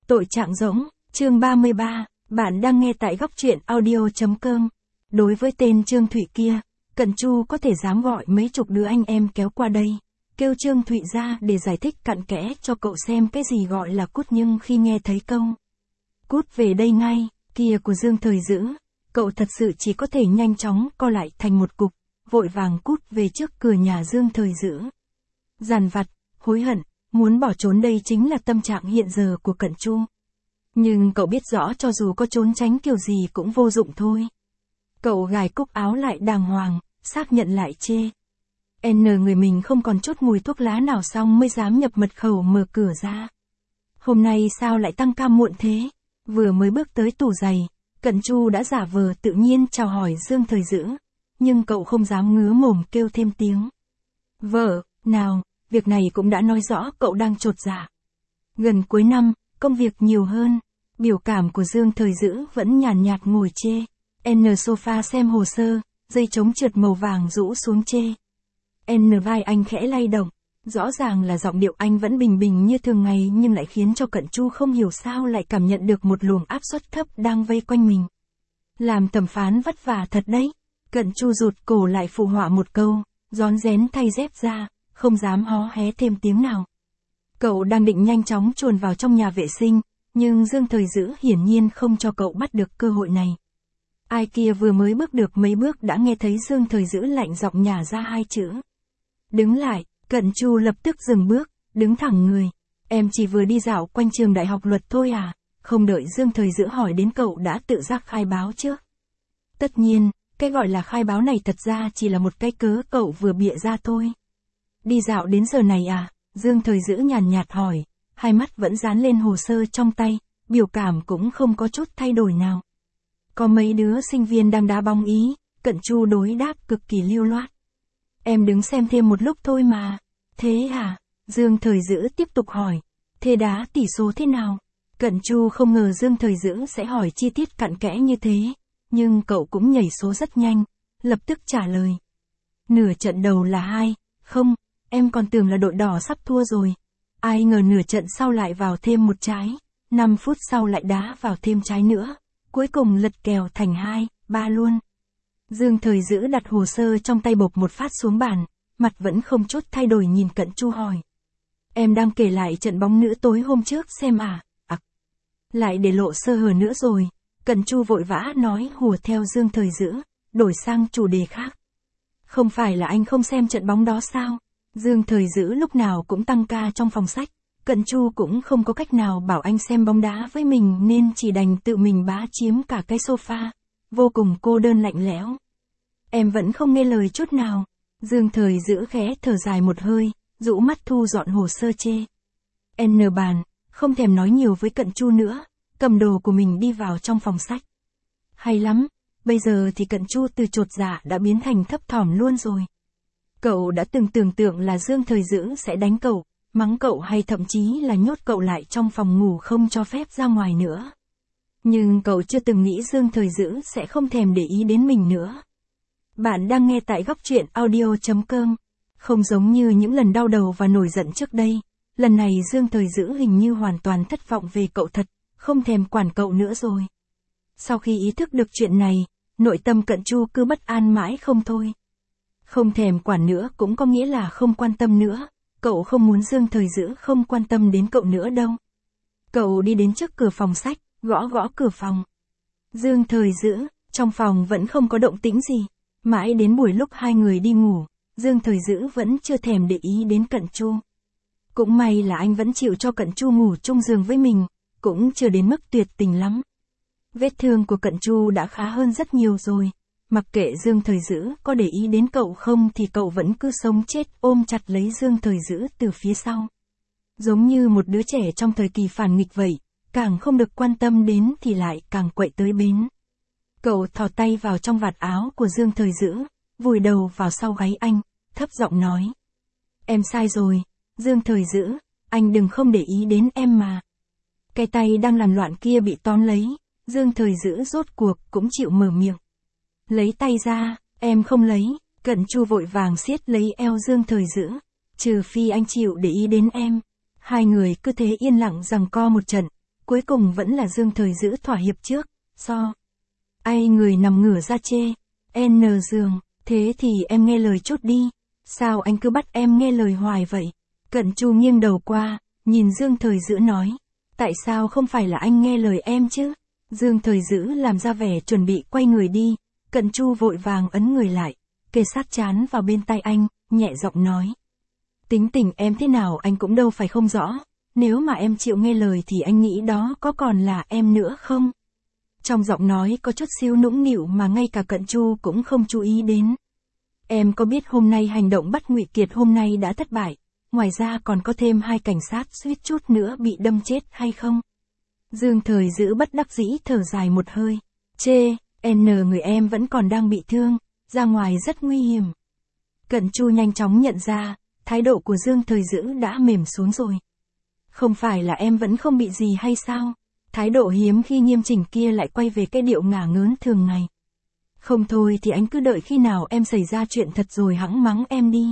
Tội trạng rỗng, chương 33, bạn đang nghe tại góc truyện audio.com. Đối với tên Trương Thụy kia, Cận Chu có thể dám gọi mấy chục đứa anh em kéo qua đây, kêu Trương Thụy ra để giải thích cặn kẽ cho cậu xem cái gì gọi là cút, nhưng khi nghe thấy câu cút về đây ngay, kia của Dương Thời Dữ, cậu thật sự chỉ có thể nhanh chóng co lại thành một cục, vội vàng cút về trước cửa nhà Dương Thời Dữ. Dằn vặt, hối hận, muốn bỏ trốn, đây chính là tâm trạng hiện giờ của Cận Chu. Nhưng cậu biết rõ cho dù có trốn tránh kiểu gì cũng vô dụng thôi. Cậu gài cúc áo lại đàng hoàng, xác nhận lại chê. Người mình không còn chút mùi thuốc lá nào xong mới dám nhập mật khẩu mở cửa ra. Hôm nay sao lại tăng ca muộn thế? Vừa mới bước tới tủ giày, Cận Chu đã giả vờ tự nhiên chào hỏi Dương Thời Dữ, nhưng cậu không dám ngứa mồm kêu thêm tiếng. Vợ, nào, việc này cũng đã nói rõ cậu đang chột dạ. Gần cuối năm, công việc nhiều hơn, biểu cảm của Dương Thời Dữ vẫn nhàn nhạt ngồi chê. Sofa xem hồ sơ, dây chống trượt màu vàng rũ xuống chê. Vai anh khẽ lay động, rõ ràng là giọng điệu anh vẫn bình bình như thường ngày nhưng lại khiến cho Cận Chu không hiểu sao lại cảm nhận được một luồng áp suất thấp đang vây quanh mình. Làm thẩm phán vất vả thật đấy. Cận Chu rụt cổ lại phụ họa một câu, rón rén thay dép ra, không dám hó hé thêm tiếng nào. Cậu đang định nhanh chóng chuồn vào trong nhà vệ sinh, nhưng Dương Thời Dữ hiển nhiên không cho cậu bắt được cơ hội này. Ai kia vừa mới bước được mấy bước đã nghe thấy Dương Thời Dữ lạnh giọng nhả ra hai chữ. Đứng lại, Cận Chu lập tức dừng bước, đứng thẳng người. Em chỉ vừa đi dạo quanh trường đại học luật thôi à? Không đợi Dương Thời Dữ hỏi đến cậu đã tự giác khai báo trước. Tất nhiên, cái gọi là khai báo này thật ra chỉ là một cái cớ cậu vừa bịa ra thôi. Đi dạo đến giờ này à? Dương Thời Dữ nhàn nhạt hỏi, hai mắt vẫn dán lên hồ sơ trong tay, biểu cảm cũng không có chút thay đổi nào. Có mấy đứa sinh viên đang đá bóng ý, Cận Chu đối đáp cực kỳ lưu loát. Em đứng xem thêm một lúc thôi mà. Thế à? Dương Thời Dữ tiếp tục hỏi. Thế đá tỷ số thế nào? Cận Chu không ngờ Dương Thời Dữ sẽ hỏi chi tiết cặn kẽ như thế, nhưng cậu cũng nhảy số rất nhanh, lập tức trả lời. Nửa trận đầu là 2-0, em còn tưởng là đội đỏ sắp thua rồi. Ai ngờ nửa trận sau lại vào thêm một trái, 5 phút sau lại đá vào thêm trái nữa, cuối cùng lật kèo thành 2-3 luôn. Dương Thời Dữ đặt hồ sơ trong tay bộp một phát xuống bàn, mặt vẫn không chút thay đổi nhìn Cận Chu hỏi. Em đang kể lại trận bóng nữ tối hôm trước xem à? Lại để lộ sơ hở nữa rồi. Cận Chu vội vã nói hùa theo Dương Thời Dữ, đổi sang chủ đề khác. Không phải là anh không xem trận bóng đó sao? Dương Thời Dữ lúc nào cũng tăng ca trong phòng sách, Cận Chu cũng không có cách nào bảo anh xem bóng đá với mình nên chỉ đành tự mình bá chiếm cả cái sofa, vô cùng cô đơn lạnh lẽo. Em vẫn không nghe lời chút nào. Dương Thời Dữ khẽ thở dài một hơi, rũ mắt thu dọn hồ sơ chê. Bàn, không thèm nói nhiều với Cận Chu nữa, cầm đồ của mình đi vào trong phòng sách. Hay lắm, bây giờ thì Cận Chu từ chột dạ đã biến thành thấp thỏm luôn rồi. Cậu đã từng tưởng tượng là Dương Thời Dữ sẽ đánh cậu, mắng cậu hay thậm chí là nhốt cậu lại trong phòng ngủ không cho phép ra ngoài nữa. Nhưng cậu chưa từng nghĩ Dương Thời Dữ sẽ không thèm để ý đến mình nữa. Bạn đang nghe tại góc truyện audio.com. Không giống như những lần đau đầu và nổi giận trước đây, lần này Dương Thời Dữ hình như hoàn toàn thất vọng về cậu thật, không thèm quản cậu nữa rồi. Sau khi ý thức được chuyện này, nội tâm Cận Chu cứ bất an mãi không thôi. Không thèm quản nữa cũng có nghĩa là không quan tâm nữa, cậu không muốn Dương Thời Dữ không quan tâm đến cậu nữa đâu. Cậu đi đến trước cửa phòng sách, gõ gõ cửa phòng. Dương Thời Dữ, trong phòng vẫn không có động tĩnh gì. Mãi đến buổi lúc hai người đi ngủ, Dương Thời Dữ vẫn chưa thèm để ý đến Cận Chu. Cũng may là anh vẫn chịu cho Cận Chu ngủ chung giường với mình, cũng chưa đến mức tuyệt tình lắm. Vết thương của Cận Chu đã khá hơn rất nhiều rồi, mặc kệ Dương Thời Dữ có để ý đến cậu không thì cậu vẫn cứ sống chết ôm chặt lấy Dương Thời Dữ từ phía sau. Giống như một đứa trẻ trong thời kỳ phản nghịch vậy, càng không được quan tâm đến thì lại càng quậy tới bến. Cậu thò tay vào trong vạt áo của Dương Thời Dữ, vùi đầu vào sau gáy anh, thấp giọng nói. Em sai rồi, Dương Thời Dữ, anh đừng không để ý đến em mà. Cái tay đang làm loạn kia bị tóm lấy, Dương Thời Dữ rốt cuộc cũng chịu mở miệng. Lấy tay ra, em không lấy. Cận Chu vội vàng siết lấy eo Dương Thời Dữ. Trừ phi anh chịu để ý đến em. Hai người cứ thế yên lặng giằng co một trận, cuối cùng vẫn là Dương Thời Dữ thỏa hiệp trước, Ai người nằm ngửa ra chê, N giường, thế thì em nghe lời chút đi, sao anh cứ bắt em nghe lời hoài vậy? Cận Chu nghiêng đầu qua, nhìn Dương Thời Dữ nói, tại sao không phải là anh nghe lời em chứ? Dương Thời Dữ làm ra vẻ chuẩn bị quay người đi, Cận Chu vội vàng ấn người lại, kề sát trán vào bên tai anh, nhẹ giọng nói. Tính tình em thế nào anh cũng đâu phải không rõ, nếu mà em chịu nghe lời thì anh nghĩ đó có còn là em nữa không? Trong giọng nói có chút xíu nũng nịu mà ngay cả Cận Chu cũng không chú ý đến. Em có biết hôm nay hành động bắt Ngụy Kiệt hôm nay đã thất bại, ngoài ra còn có thêm 2 cảnh sát suýt chút nữa bị đâm chết hay không? Dương Thời Dữ bất đắc dĩ thở dài một hơi. Chê, người em vẫn còn đang bị thương, ra ngoài rất nguy hiểm. Cận Chu nhanh chóng nhận ra, thái độ của Dương Thời Dữ đã mềm xuống rồi. Không phải là em vẫn không bị gì hay sao? Thái độ hiếm khi nghiêm chỉnh kia lại quay về cái điệu ngả ngớn thường ngày. Không thôi thì anh cứ đợi khi nào em xảy ra chuyện thật rồi hẵng mắng em đi.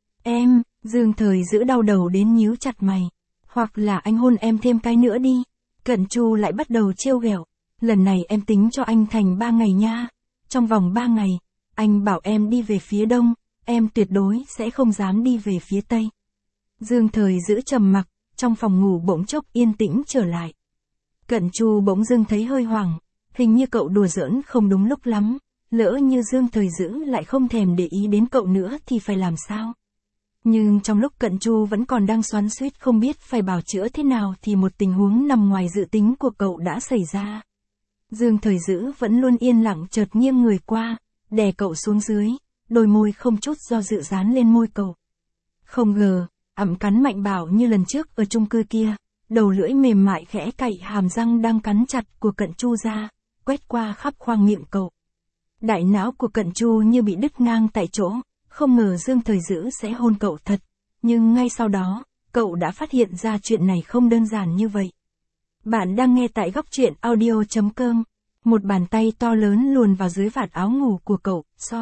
Em, Dương Thời Dữ đau đầu đến nhíu chặt mày. Hoặc là anh hôn em thêm cái nữa đi. Cận Chu lại bắt đầu trêu ghẹo. Lần này em tính cho anh thành 3 ngày nha. Trong vòng 3 ngày, anh bảo em đi về phía đông, em tuyệt đối sẽ không dám đi về phía tây. Dương Thời Dữ trầm mặc, trong phòng ngủ bỗng chốc yên tĩnh trở lại. Cận Chu bỗng dưng thấy hơi hoảng, hình như cậu đùa giỡn không đúng lúc lắm, lỡ như Dương Thời Dữ lại không thèm để ý đến cậu nữa thì phải làm sao? Nhưng trong lúc Cận Chu vẫn còn đang xoắn xuýt không biết phải bào chữa thế nào thì một tình huống nằm ngoài dự tính của cậu đã xảy ra. Dương Thời Dữ vẫn luôn yên lặng chợt nghiêng người qua, đè cậu xuống dưới, đôi môi không chút do dự dán lên môi cậu. Không ngờ, ẵm cắn mạnh bạo như lần trước ở chung cư kia, đầu lưỡi mềm mại khẽ cạy hàm răng đang cắn chặt của Cận Chu ra, quét qua khắp khoang miệng cậu. Đại não của Cận Chu như bị đứt ngang tại chỗ, không ngờ Dương Thời Dữ sẽ hôn cậu thật, nhưng ngay sau đó, cậu đã phát hiện ra chuyện này không đơn giản như vậy. Bạn đang nghe tại góc truyện audio.com, một bàn tay to lớn luồn vào dưới vạt áo ngủ của cậu,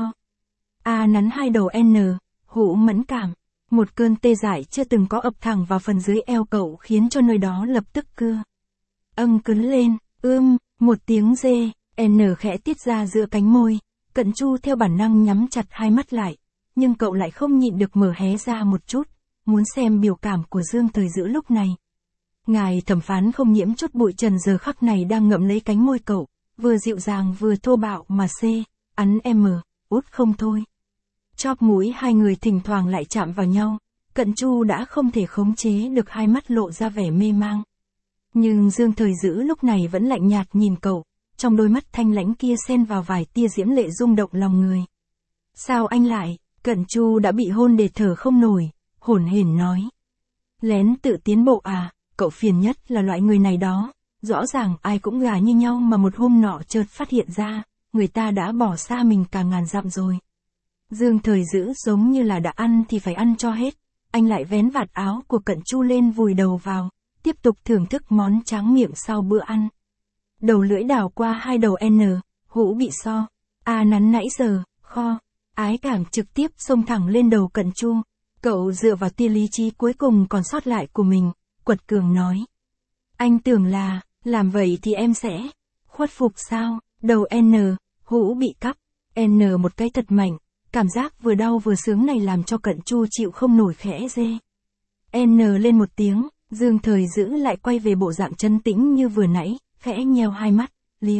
nắn 2 đầu N, hũ mẫn cảm. Một cơn tê dại chưa từng có ập thẳng vào phần dưới eo cậu khiến cho nơi đó lập tức cứng lên, một tiếng dê, N khẽ tiết ra giữa cánh môi, Cận Chu theo bản năng nhắm chặt hai mắt lại, nhưng cậu lại không nhịn được mở hé ra một chút, muốn xem biểu cảm của Dương Thời Dữ lúc này. Ngài thẩm phán không nhiễm chút bụi trần giờ khắc này đang ngậm lấy cánh môi cậu, vừa dịu dàng vừa thô bạo mà ắn út không thôi. Chóp mũi hai người thỉnh thoảng lại chạm vào nhau, Cận Chu đã không thể khống chế được hai mắt lộ ra vẻ mê mang. Nhưng Dương Thời Dữ lúc này vẫn lạnh nhạt nhìn cậu, trong đôi mắt thanh lãnh kia xen vào vài tia diễm lệ rung động lòng người. Sao anh lại, Cận Chu đã bị hôn để thở không nổi, hổn hển nói. Lén tự tiến bộ à, cậu phiền nhất là loại người này đó, rõ ràng ai cũng gà như nhau mà một hôm nọ chợt phát hiện ra, người ta đã bỏ xa mình cả ngàn dặm rồi. Dương Thời Dữ giống như là đã ăn thì phải ăn cho hết, anh lại vén vạt áo của Cận Chu lên vùi đầu vào, tiếp tục thưởng thức món tráng miệng sau bữa ăn. Đầu lưỡi đảo qua 2 đầu N, hũ bị nắn nãy giờ, ái cảm trực tiếp xông thẳng lên đầu Cận Chu, cậu dựa vào tia lý trí cuối cùng còn sót lại của mình, quật cường nói. Anh tưởng là, làm vậy thì em sẽ khuất phục sao, đầu N, hũ bị cắp, N một cái thật mạnh. Cảm giác vừa đau vừa sướng này làm cho Cận Chu chịu không nổi khẽ rê. N lên một tiếng, Dương Thời Dữ lại quay về bộ dạng trấn tĩnh như vừa nãy, khẽ nheo hai mắt, lía,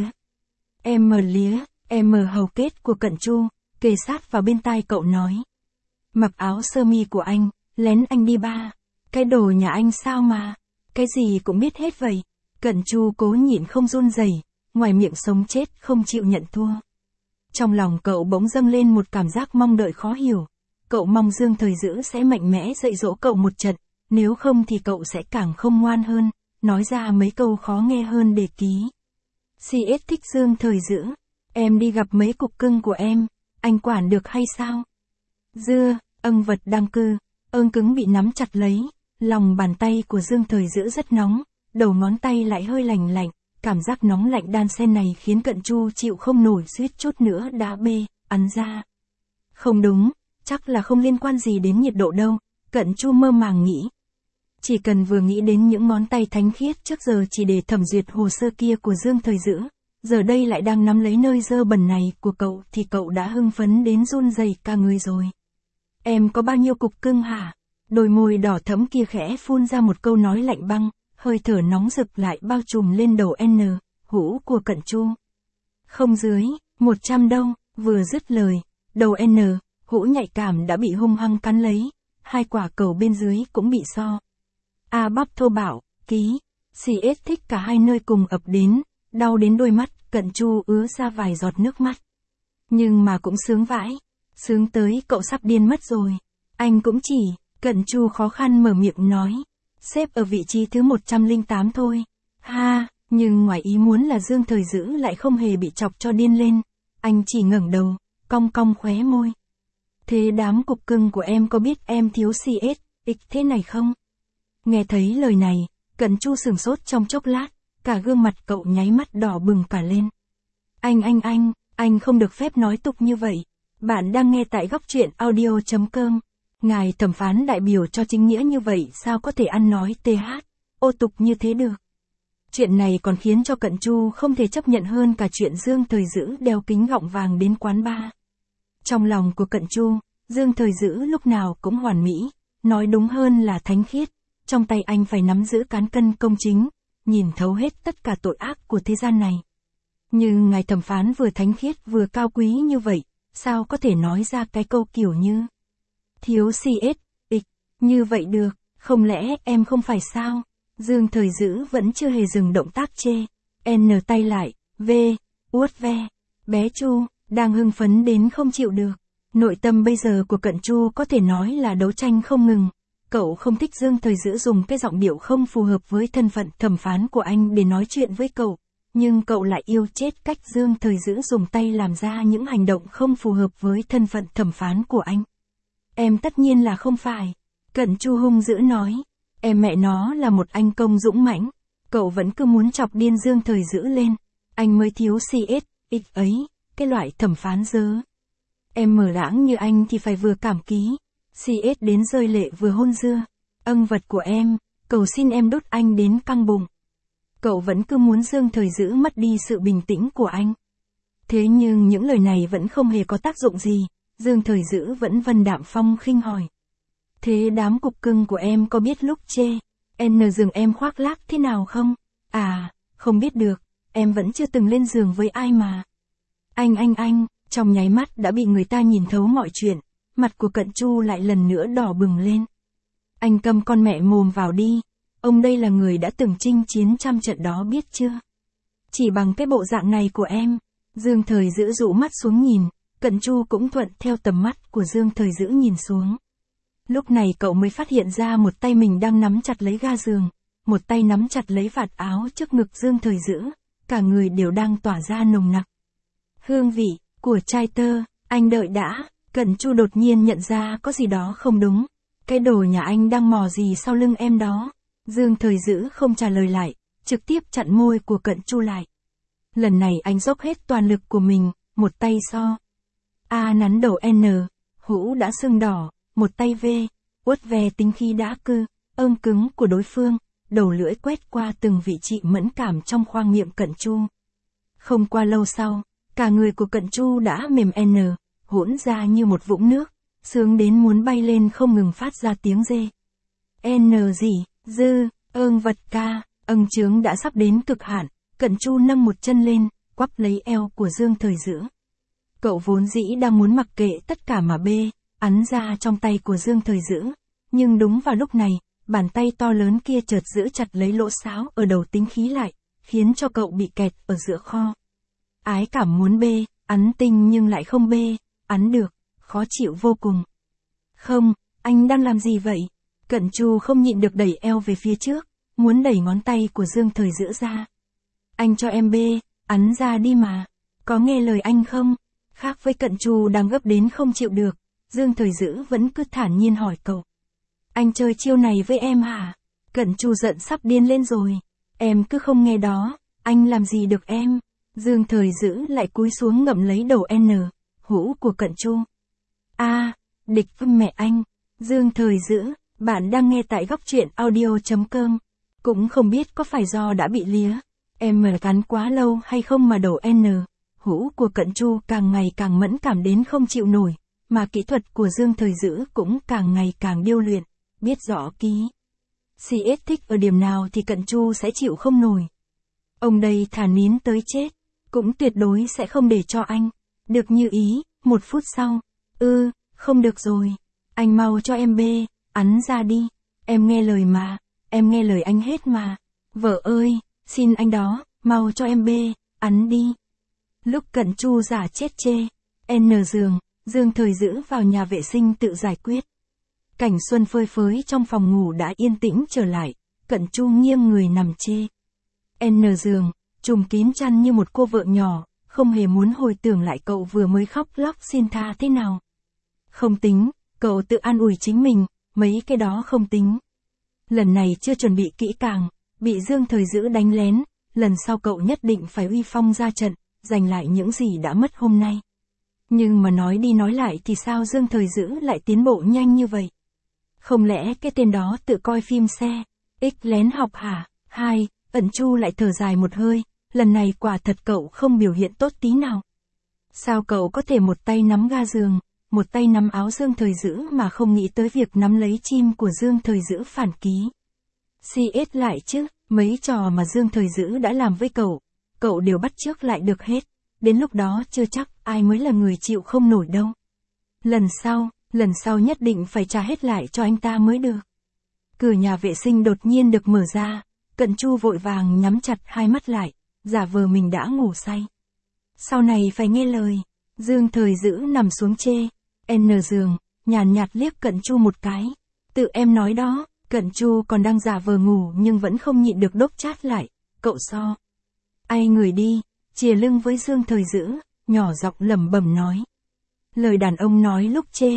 em hầu kết của Cận Chu, kề sát vào bên tai cậu nói. Mặc áo sơ mi của anh, lén anh đi ba, cái đồ nhà anh sao mà, cái gì cũng biết hết vậy. Cận Chu cố nhịn không run rẩy, ngoài miệng sống chết không chịu nhận thua. Trong lòng cậu bỗng dâng lên một cảm giác mong đợi khó hiểu. Cậu mong Dương Thời Dữ sẽ mạnh mẽ dạy dỗ cậu một trận, nếu không thì cậu sẽ càng không ngoan hơn, nói ra mấy câu khó nghe hơn để ký. CS thích Dương Thời Dữ, em đi gặp mấy cục cưng của em, anh quản được hay sao? Vật đang cứng bị nắm chặt lấy, lòng bàn tay của Dương Thời Dữ rất nóng, đầu ngón tay lại hơi lạnh lạnh. Cảm giác nóng lạnh đan xen này khiến Cận Chu chịu không nổi suýt chút nữa đã ắn ra. Không đúng, chắc là không liên quan gì đến nhiệt độ đâu, Cận Chu mơ màng nghĩ. Chỉ cần vừa nghĩ đến những ngón tay thánh khiết trước giờ chỉ để thẩm duyệt hồ sơ kia của Dương Thời Dữ, giờ đây lại đang nắm lấy nơi dơ bẩn này của cậu thì cậu đã hưng phấn đến run rẩy cả người rồi. Em có bao nhiêu cục cưng hả? Đôi môi đỏ thẫm kia khẽ phun ra một câu nói lạnh băng, hơi thở nóng rực lại bao trùm lên đầu hũ của Cận Chu. Không dưới 100 đâu, vừa dứt lời, đầu hũ nhạy cảm đã bị hung hăng cắn lấy, hai quả cầu bên dưới cũng bị so. Bắp thô bạo, ký, CS thích cả hai nơi cùng ập đến, đau đến đôi mắt, Cận Chu ứa ra vài giọt nước mắt. Nhưng mà cũng sướng vãi, sướng tới cậu sắp điên mất rồi. Anh cũng chỉ, Cận Chu khó khăn mở miệng nói, xếp ở vị trí thứ 108 thôi. Ha, nhưng ngoài ý muốn là Dương Thời Dữ lại không hề bị chọc cho điên lên, anh chỉ ngẩng đầu, cong cong khóe môi. Thế đám cục cưng của em có biết em thiếu CS, thế này không? Nghe thấy lời này, Cận Chu sửng sốt trong chốc lát, cả gương mặt cậu nháy mắt đỏ bừng cả lên. Anh không được phép nói tục như vậy. Bạn đang nghe tại góc truyện audio.com. Ngài thẩm phán đại biểu cho chính nghĩa như vậy sao có thể ăn nói ô tục như thế được. Chuyện này còn khiến cho Cận Chu không thể chấp nhận hơn cả chuyện Dương Thời Dữ đeo kính gọng vàng đến quán bar. Trong lòng của Cận Chu, Dương Thời Dữ lúc nào cũng hoàn mỹ, nói đúng hơn là thánh khiết. Trong tay anh phải nắm giữ cán cân công chính, nhìn thấu hết tất cả tội ác của thế gian này. Nhưng ngài thẩm phán vừa thánh khiết vừa cao quý như vậy, sao có thể nói ra cái câu kiểu như thiếu CS, như vậy được, không lẽ em không phải sao? Dương Thời Dữ vẫn chưa hề dừng động tác chê, tay lại, uốt ve, bé Chu, đang hưng phấn đến không chịu được. Nội tâm bây giờ của Cận Chu có thể nói là đấu tranh không ngừng. Cậu không thích Dương Thời Dữ dùng cái giọng điệu không phù hợp với thân phận thẩm phán của anh để nói chuyện với cậu, nhưng cậu lại yêu chết cách Dương Thời Dữ dùng tay làm ra những hành động không phù hợp với thân phận thẩm phán của anh. Em tất nhiên là không phải. Cận Chu hung dữ nói. Em mẹ nó là một anh công dũng mãnh. Cậu vẫn cứ muốn chọc điên Dương Thời Dữ lên. Anh mới thiếu CS, ấy, cái loại thẩm phán dớ. Em mở lãng như anh thì phải vừa cảm ký. CS đến rơi lệ vừa hôn dưa. Vật của em, cầu xin em đốt anh đến căng bụng. Cậu vẫn cứ muốn Dương Thời Dữ mất đi sự bình tĩnh của anh. Thế nhưng những lời này vẫn không hề có tác dụng gì. Dương Thời Dữ vẫn vân đạm phong khinh hỏi. Thế đám cục cưng của em có biết lúc chê giường em khoác lác thế nào không? Không biết được, em vẫn chưa từng lên giường với ai mà. Anh, trong nháy mắt đã bị người ta nhìn thấu mọi chuyện, mặt của Cận Chu lại lần nữa đỏ bừng lên. Anh câm con mẹ mồm vào đi, ông đây là người đã từng chinh chiến trăm trận đó biết chưa? Chỉ bằng cái bộ dạng này của em, Dương Thời Dữ dụ mắt xuống nhìn, Cận Chu cũng thuận theo tầm mắt của Dương Thời Dữ nhìn xuống. Lúc này cậu mới phát hiện ra một tay mình đang nắm chặt lấy ga giường, một tay nắm chặt lấy vạt áo trước ngực Dương Thời Dữ, cả người đều đang tỏa ra nồng nặc hương vị của trai tơ. Anh đợi đã, Cận Chu đột nhiên nhận ra có gì đó không đúng. Cái đồ nhà anh đang mò gì sau lưng em đó? Dương Thời Dữ không trả lời lại, trực tiếp chặn môi của Cận Chu lại. Lần này anh dốc hết toàn lực của mình, một tay so. Nắn đầu hũ đã sưng đỏ, một tay uốt ve tính khí đã cứng của đối phương, đầu lưỡi quét qua từng vị trí mẫn cảm trong khoang miệng Cận Chu. Không qua lâu sau, cả người của Cận Chu đã mềm hỗn ra như một vũng nước, sướng đến muốn bay lên không ngừng phát ra tiếng rê. Vật ca, chướng đã sắp đến cực hạn, Cận Chu nâng một chân lên, quắp lấy eo của Dương Thời Dữ. Cậu vốn dĩ đang muốn mặc kệ tất cả mà ắn ra trong tay của Dương Thời Dữ, nhưng đúng vào lúc này, bàn tay to lớn kia chợt giữ chặt lấy lỗ sáo ở đầu tính khí lại, khiến cho cậu bị kẹt ở giữa kho. Ái cảm muốn ắn tinh nhưng lại không ắn được, khó chịu vô cùng. Không, anh đang làm gì vậy? Cận Chu không nhịn được đẩy eo về phía trước, muốn đẩy ngón tay của Dương Thời Dữ ra. Anh cho em ắn ra đi mà, có nghe lời anh không? Khác với Cận Chu đang gấp đến không chịu được, Dương Thời Dữ vẫn cứ thản nhiên hỏi cậu. Anh chơi chiêu này với em hả? Cận Chu giận sắp điên lên rồi. Em cứ không nghe đó, anh làm gì được em? Dương Thời Dữ lại cúi xuống ngậm lấy đầu hũ của Cận Chu. Địch với mẹ anh. Dương Thời Dữ, Bạn đang nghe tại góc truyện audio.com. Cũng không biết có phải do đã bị lía M cắn quá lâu hay không mà đầu N. Hũ của Cận Chu càng ngày càng mẫn cảm đến không chịu nổi, mà kỹ thuật của Dương Thời Dữ cũng càng ngày càng điêu luyện, biết rõ ký. CS thích ở điểm nào thì Cận Chu sẽ chịu không nổi. Ông đây thà nín tới chết, cũng tuyệt đối sẽ không để cho anh được như ý. 1 phút sau, không được rồi, anh mau cho em bê, ắn ra đi, em nghe lời mà, em nghe lời anh hết mà, vợ ơi, xin anh đó, mau cho em bê, ắn đi. Lúc Cận Chu giả chết chê, N giường, Dương Thời Dữ vào nhà vệ sinh tự giải quyết. Cảnh xuân phơi phới trong phòng ngủ đã yên tĩnh trở lại, Cận Chu nghiêng người nằm chê. N giường, trùm kín chăn như một cô vợ nhỏ, không hề muốn hồi tưởng lại cậu vừa mới khóc lóc xin tha thế nào. Không tính, cậu tự an ủi chính mình, mấy cái đó không tính. Lần này chưa chuẩn bị kỹ càng, bị Dương Thời Dữ đánh lén, lần sau cậu nhất định phải uy phong ra trận, giành lại những gì đã mất hôm nay. Nhưng mà nói đi nói lại thì sao Dương Thời Dữ lại tiến bộ nhanh như vậy? Không lẽ cái tên đó tự coi phim xe, X lén học hả? 2, Cận Chu lại thở dài một hơi, lần này quả thật cậu không biểu hiện tốt tí nào. Sao cậu có thể một tay nắm ga giường, một tay nắm áo Dương Thời Dữ mà không nghĩ tới việc nắm lấy chim của Dương Thời Dữ phản ký? CS lại chứ, mấy trò mà Dương Thời Dữ đã làm với cậu đều bắt chước lại được hết, đến lúc đó chưa chắc ai mới là người chịu không nổi đâu. Lần sau nhất định phải trả hết lại cho anh ta mới được. Cửa nhà vệ sinh đột nhiên được mở ra, Cận Chu vội vàng nhắm chặt hai mắt lại, giả vờ mình đã ngủ say. Sau này phải nghe lời. Dương Thời Dữ nằm xuống chê, N giường, nhàn nhạt liếc Cận Chu một cái. Tự em nói đó. Cận Chu còn đang giả vờ ngủ nhưng vẫn không nhịn được đốc chát lại, cậu so. Ai người đi, chìa lưng với Dương Thời Dữ, nhỏ giọng lẩm bẩm nói. Lời đàn ông nói lúc chê,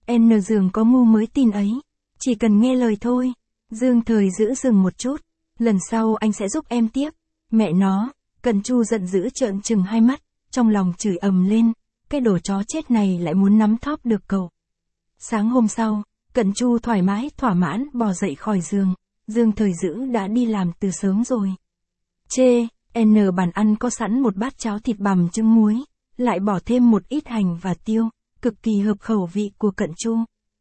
N giường có ngu mới tin ấy, chỉ cần nghe lời thôi. Dương Thời Dữ dừng một chút, lần sau anh sẽ giúp em tiếp. Mẹ nó, Cận Chu giận dữ trợn trừng hai mắt, trong lòng chửi ầm lên, cái đồ chó chết này lại muốn nắm thóp được cậu. Sáng hôm sau, Cận Chu thoải mái thỏa mãn bò dậy khỏi giường, Dương Thời Dữ đã đi làm từ sớm rồi. Chê, N bàn ăn có sẵn một bát cháo thịt bằm trứng muối, lại bỏ thêm một ít hành và tiêu, cực kỳ hợp khẩu vị của Cận Chu.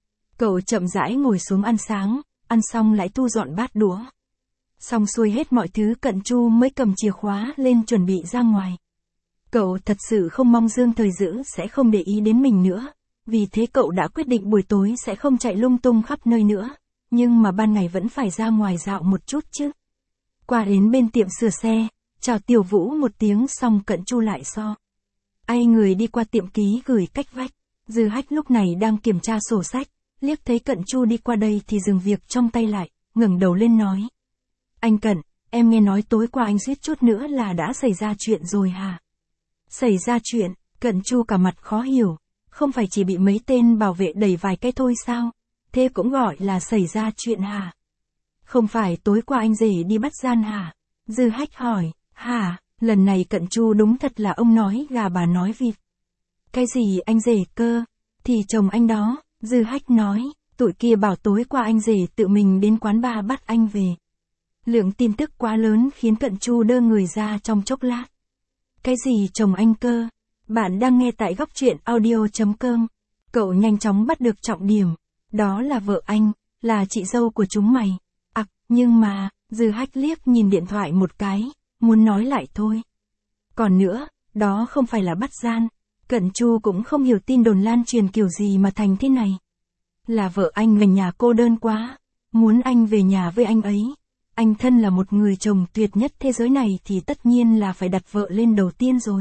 Cậu chậm rãi ngồi xuống ăn sáng, ăn xong lại thu dọn bát đũa. Xong xuôi hết mọi thứ Cận Chu mới cầm chìa khóa lên chuẩn bị ra ngoài. Cậu thật sự không mong Dương Thời Dữ sẽ không để ý đến mình nữa. Vì thế cậu đã quyết định buổi tối sẽ không chạy lung tung khắp nơi nữa, nhưng mà ban ngày vẫn phải ra ngoài dạo một chút chứ. Qua đến bên tiệm sửa xe, chào Tiểu Vũ một tiếng xong Cận Chu lại so. Ai người đi qua tiệm ký gửi cách vách, Dư Hách lúc này đang kiểm tra sổ sách, liếc thấy Cận Chu đi qua đây thì dừng việc trong tay lại, ngẩng đầu lên nói. Anh Cận, em nghe nói tối qua anh suýt chút nữa là đã xảy ra chuyện rồi hả? Xảy ra chuyện, Cận Chu cả mặt khó hiểu. Không phải chỉ bị mấy tên bảo vệ đẩy vài cái thôi sao? Thế cũng gọi là xảy ra chuyện hả? Không phải tối qua anh rể đi bắt gian hả? Dư Hách hỏi, hả? Lần này Cận Chu đúng thật là ông nói gà bà nói vịt. Cái gì anh rể cơ? Thì chồng anh đó, Dư Hách nói, tụi kia bảo tối qua anh rể tự mình đến quán bar bắt anh về. Lượng tin tức quá lớn khiến Cận Chu đơ người ra trong chốc lát. Cái gì chồng anh cơ? Bạn đang nghe tại góc truyện audio.com. Cậu nhanh chóng bắt được trọng điểm. Đó là vợ anh, là chị dâu của chúng mày. Nhưng mà, Dư Hách liếc nhìn điện thoại một cái, muốn nói lại thôi. Còn nữa, đó không phải là bắt gian. Cận Chu cũng không hiểu tin đồn lan truyền kiểu gì mà thành thế này. Là vợ anh về nhà cô đơn quá, muốn anh về nhà với anh ấy. Anh thân là một người chồng tuyệt nhất thế giới này thì tất nhiên là phải đặt vợ lên đầu tiên rồi.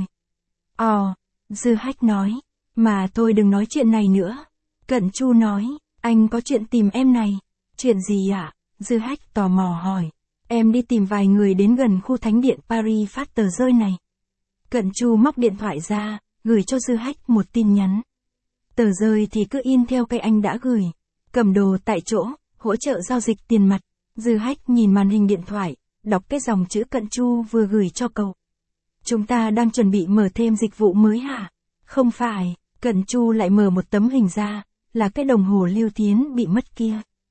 Dư Hách nói, mà thôi đừng nói chuyện này nữa. Cận Chu nói, anh có chuyện tìm em này. Chuyện gì ạ? Dư Hách tò mò hỏi. Em đi tìm vài người đến gần khu thánh điện Paris phát tờ rơi này. Cận Chu móc điện thoại ra, gửi cho Dư Hách một tin nhắn. Tờ rơi thì cứ in theo cái anh đã gửi. Cầm đồ tại chỗ, hỗ trợ giao dịch tiền mặt. Dư Hách nhìn màn hình điện thoại, đọc cái dòng chữ Cận Chu vừa gửi cho cậu. Chúng ta đang chuẩn bị mở thêm dịch vụ mới hả? Không phải, Cận Chu lại mở một tấm hình ra, là cái đồng hồ Lưu Tiến bị mất kia.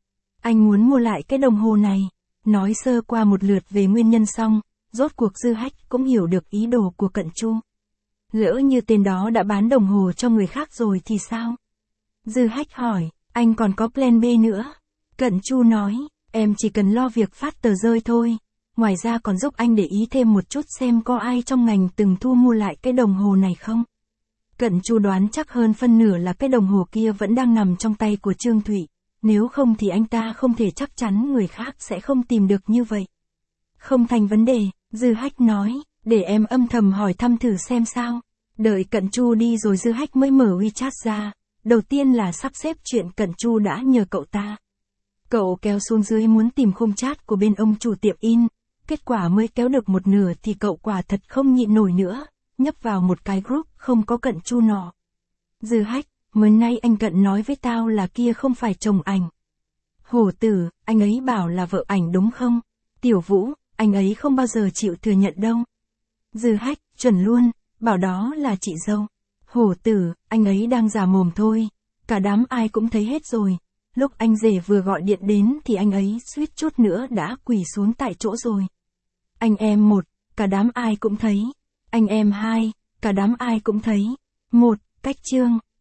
Anh muốn mua lại cái đồng hồ này. Nói sơ qua một lượt về nguyên nhân xong, rốt cuộc Dư Hách cũng hiểu được ý đồ của Cận Chu. Lỡ như tên đó đã bán đồng hồ cho người khác rồi thì sao? Dư Hách hỏi, anh còn có plan B nữa. Cận Chu nói, em chỉ cần lo việc phát tờ rơi thôi. Ngoài ra còn giúp anh để ý thêm một chút xem có ai trong ngành từng thu mua lại cái đồng hồ này không. Cận Chu đoán chắc hơn phân nửa là cái đồng hồ kia vẫn đang nằm trong tay của Trương Thụy. Nếu không thì anh ta không thể chắc chắn người khác sẽ không tìm được như vậy. Không thành vấn đề, Dư Hách nói, để em âm thầm hỏi thăm thử xem sao. Đợi Cận Chu đi rồi Dư Hách mới mở WeChat ra. Đầu tiên là sắp xếp chuyện Cận Chu đã nhờ cậu ta. Cậu kéo xuống dưới muốn tìm khung chat của bên ông chủ tiệm in. Kết quả mới kéo được một nửa thì cậu quả thật không nhịn nổi nữa, nhấp vào một cái group không có Cận Chu nọ. Dư Hách, mới nay anh Cận nói với tao là kia không phải chồng ảnh. Hổ tử, anh ấy bảo là vợ ảnh đúng không? Tiểu Vũ, anh ấy không bao giờ chịu thừa nhận đâu. Dư Hách, chuẩn luôn, bảo đó là chị dâu. Hổ tử, anh ấy đang giả mồm thôi, cả đám ai cũng thấy hết rồi. Lúc anh rể vừa gọi điện đến thì anh ấy suýt chút nữa đã quỳ xuống tại chỗ rồi. Anh em 1, cả đám ai cũng thấy. Anh em 2, cả đám ai cũng thấy. 1, cách chương.